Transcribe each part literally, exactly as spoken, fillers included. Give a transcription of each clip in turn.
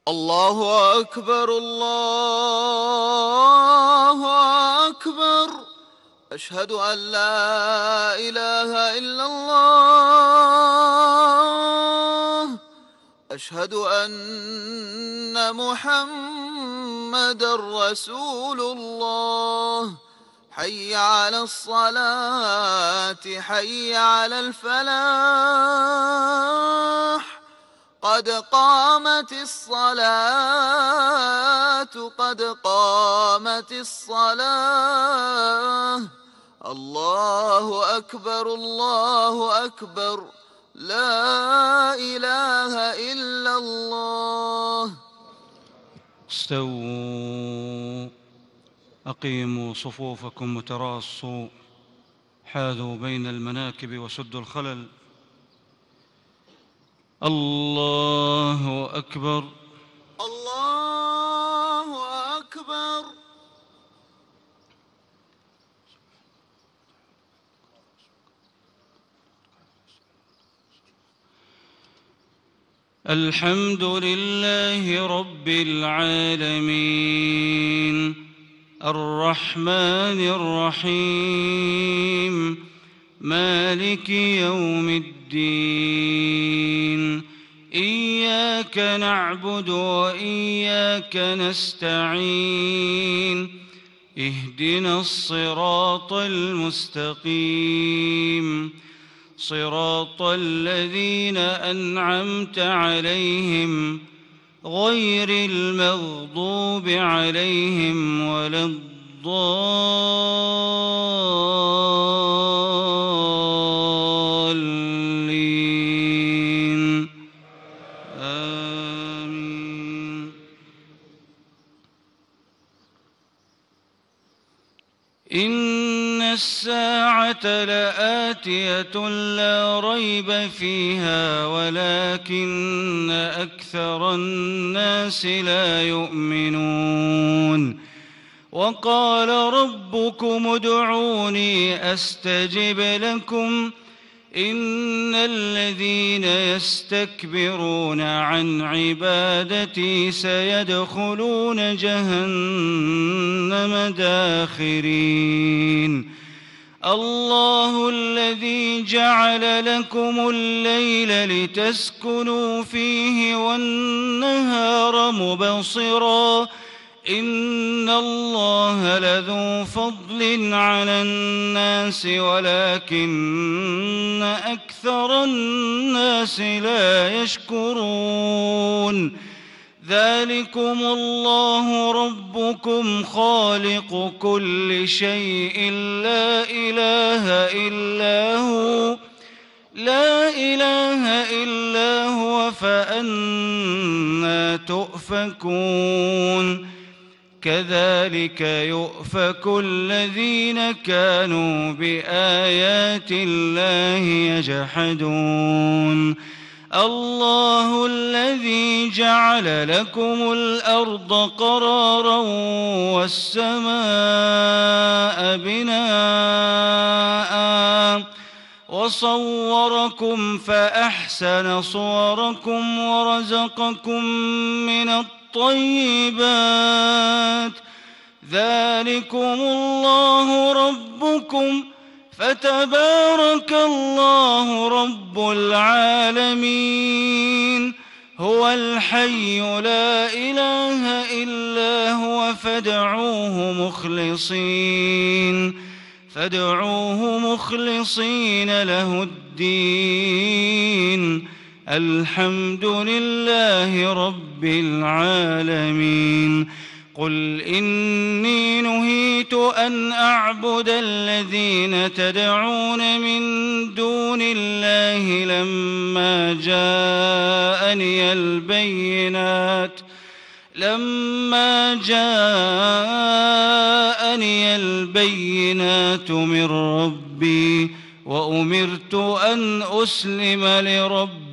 الله أكبر الله أكبر. أشهد أن لا إله إلا الله. أشهد أن محمدًا رسول الله. حي على الصلاة حي على الفلاح. قد قامت الصلاة قد قامت الصلاة. الله أكبر الله أكبر. لا إله إلا الله. استووا، أقيموا صفوفكم وتراصوا، حاذوا بين المناكب وسدوا الخلل. الله أكبر الله أكبر. الحمد لله رب العالمين، الرحمن الرحيم، مالك يوم الدين. إياك نعبد وإياك نستعين. اهدنا الصراط المستقيم، صراط الذين أنعمت عليهم غير المغضوب عليهم ولا الضالين. آمين. إن الساعة لآتية لا ريب فيها ولكن أكثر الناس لا يؤمنون. وقال ربكم ادعوني أستجب لكم. إن الذين يستكبرون عن عبادتي سيدخلون جهنم داخرين. الله الذي جعل لكم الليل لتسكنوا فيه والنهار مبصرا. إن الله لذو فضل على الناس ولكن أكثر الناس لا يشكرون. ذلكم الله ربكم خالق كل شيء لا إله إلا هو لا إله إلا هو فأنى تؤفكون. كذلك يؤفك الذين كانوا بآيات الله يجحدون. الله الذي جعل لكم الأرض قرارا والسماء بناء وصوركم فأحسن صوركم ورزقكم من الطيبات. ذلكم الله ربكم فتبارك الله رب العالمين. هو الحي لا إله إلا هو فادعوه مخلصين فادعوه مخلصين له الدين. الحمد لله رب العالمين. قل إني نهيت أن أعبد الذين تدعون من دون الله لما جاءني البينات لما جاءني البينات من ربي وأمرت أن أسلم لرب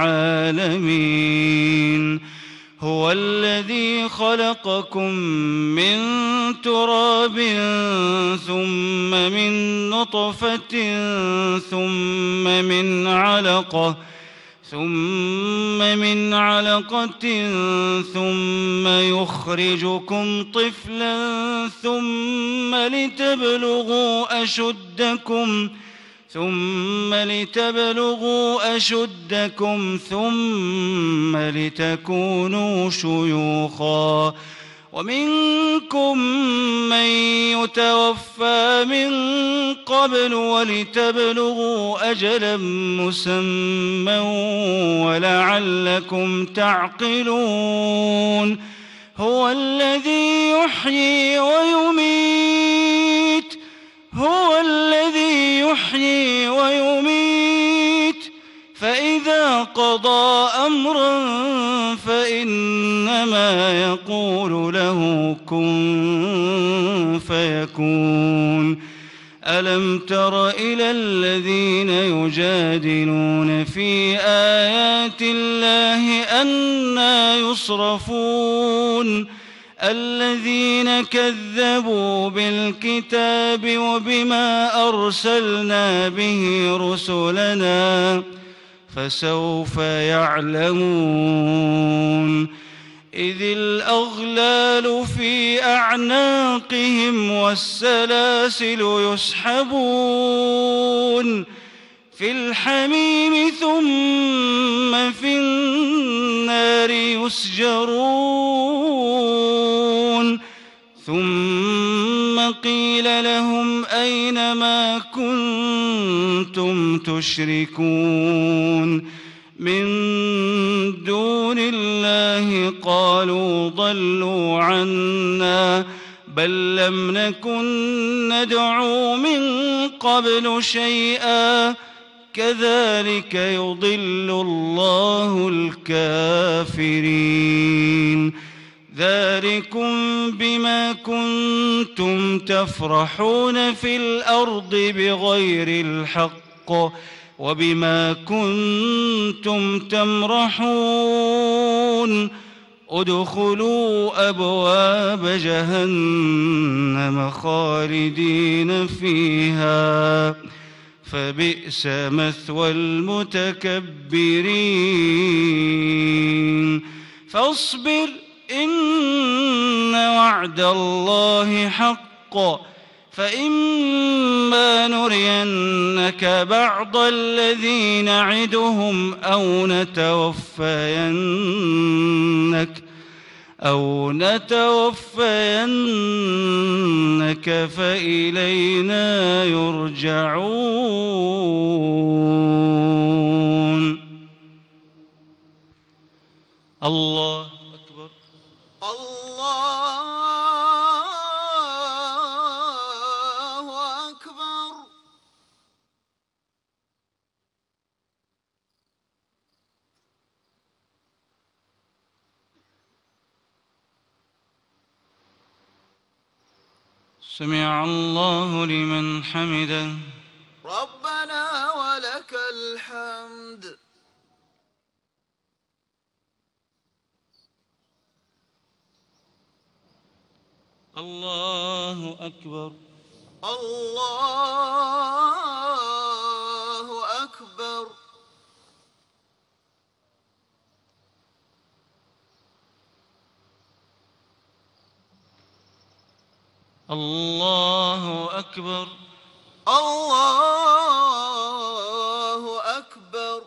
العالمين. هو الذي خلقكم من تراب ثم من نطفة ثم من علقة ثم من علقة ثم يخرجكم طفلا ثم لتبلغوا أشدكم ثم لتبلغوا أشدكم ثم لتكونوا شيوخا ومنكم من يتوفى من قبل ولتبلغوا أجلا مسمى ولعلكم تعقلون هو الذي يحيي ويميت هو الذي يحيي ويميت فإذا قضى أمرا فإنما يقول له كن فيكون ألم تر إلى الذين يجادلون في آيات الله أنى يصرفون الذين كذبوا بالكتاب وبما أرسلنا به رسلنا فسوف يعلمون إذ الأغلال في أعناقهم والسلاسل يسحبون في الحميم ثم في النار يسجرون ثم قيل لهم أين ما كنتم تشركون من دون الله قالوا ضلوا عنا بل لم نكن ندعو من قبل شيئا كذلك يضل الله الكافرين ذلكم بما كنتم تفرحون في الأرض بغير الحق وبما كنتم تمرحون ادخلوا أبواب جهنم خالدين فيها فبئس مثوى المتكبرين فاصبر إن وعد الله حق فإما نرينك بعض الذي نعدهم أو نتوفينك أو نتوفينك فإلينا يرجعون. الله أكبر. الله أكبر. سمع الله لمن حمده. ربنا ولك الحمد. الله أكبر. الله أكبر. الله أكبر. الله أكبر.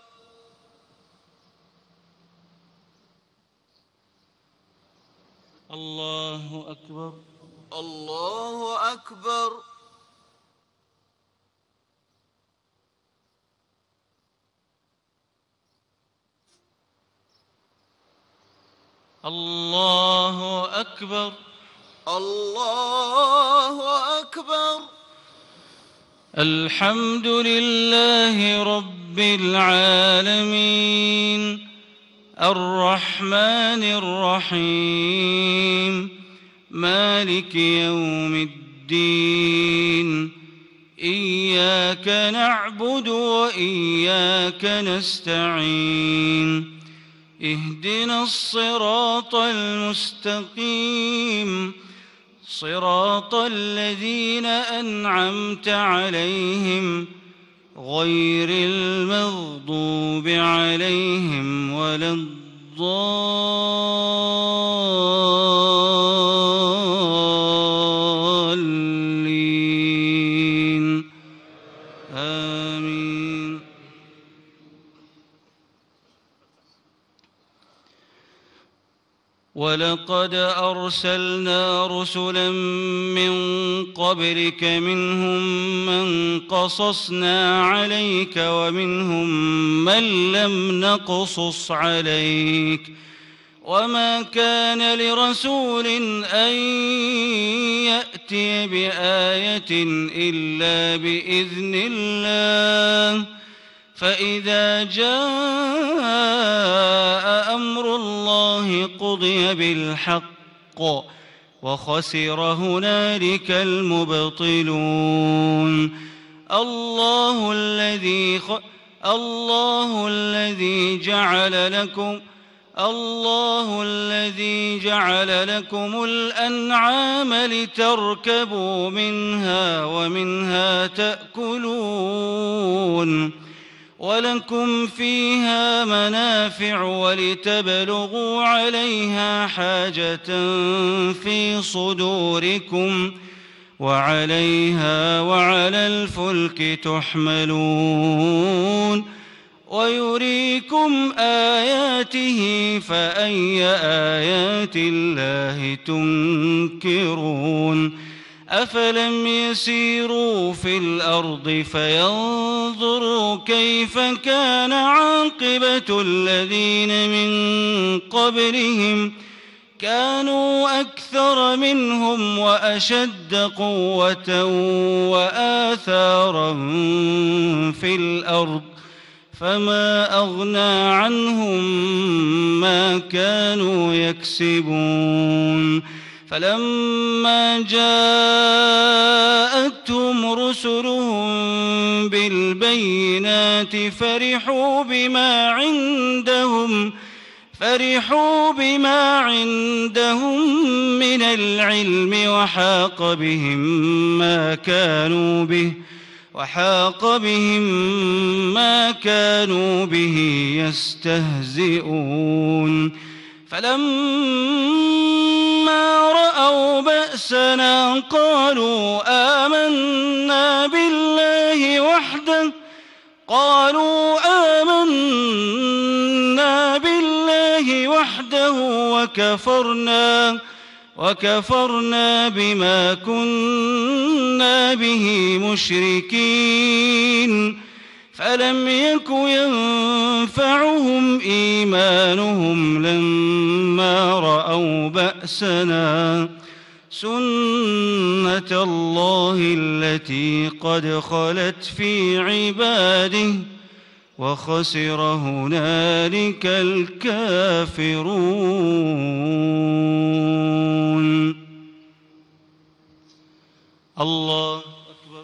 الله أكبر. الله أكبر. الله أكبر. الله أكبر. الحمد لله رب العالمين الرحمن الرحيم مالك يوم الدين إياك نعبد وإياك نستعين اهدنا الصراط المستقيم صراط الذين أنعمت عليهم غير المغضوب عليهم ولا الضالين آمين. ولقد أرسلنا رسلا من قبلك منهم من قصصنا عليك ومنهم من لم نقصص عليك وما كان لرسول أن يأتي بآية إلا بإذن الله فإذا جاء أمر الله قضي بالحق وخسر هنالك المبطلون. الله الذي خ... الله الذي جعل لكم الله الذي جعل لكم الأنعام لتركبوا منها ومنها تأكلون ولكم فيها منافع ولتبلغوا عليها حاجة في صدوركم وعليها وعلى الفلك تحملون ويريكم آياته فأي آيات الله تنكرون. أفلم يسيروا في الأرض فينظروا كيف كان عاقبة الذين من قبلهم كانوا أكثر منهم وأشد قوة وآثارا في الأرض فما أغنى عنهم ما كانوا يكسبون. فلما جاءتهم رسلهم بالبينات فرحوا بما عندهم فرحوا بما عندهم من العلم وحاق بهم ما كانوا به وحاق بهم ما كانوا به يستهزئون. فلما رأوا بأسنا قالوا آمنا بالله وحده قالوا آمنا بالله وحده وكفرنا وكفرنا بما كنا به مشركين. فلم يك ينفعهم إيمانهم لما رأوا بأسنا سنة الله التي قد خلت في عباده وخسر هنالك الكافرون. الله أكبر.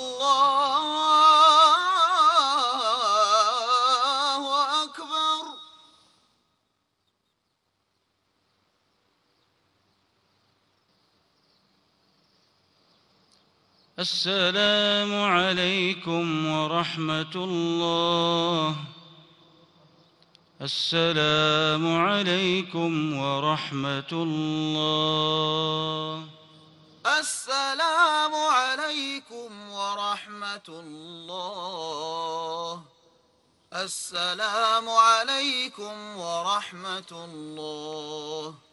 الله أكبر. السلام عليكم ورحمة الله. السلام عليكم ورحمة الله. السلام عليكم ورحمة الله. السلام عليكم ورحمة الله.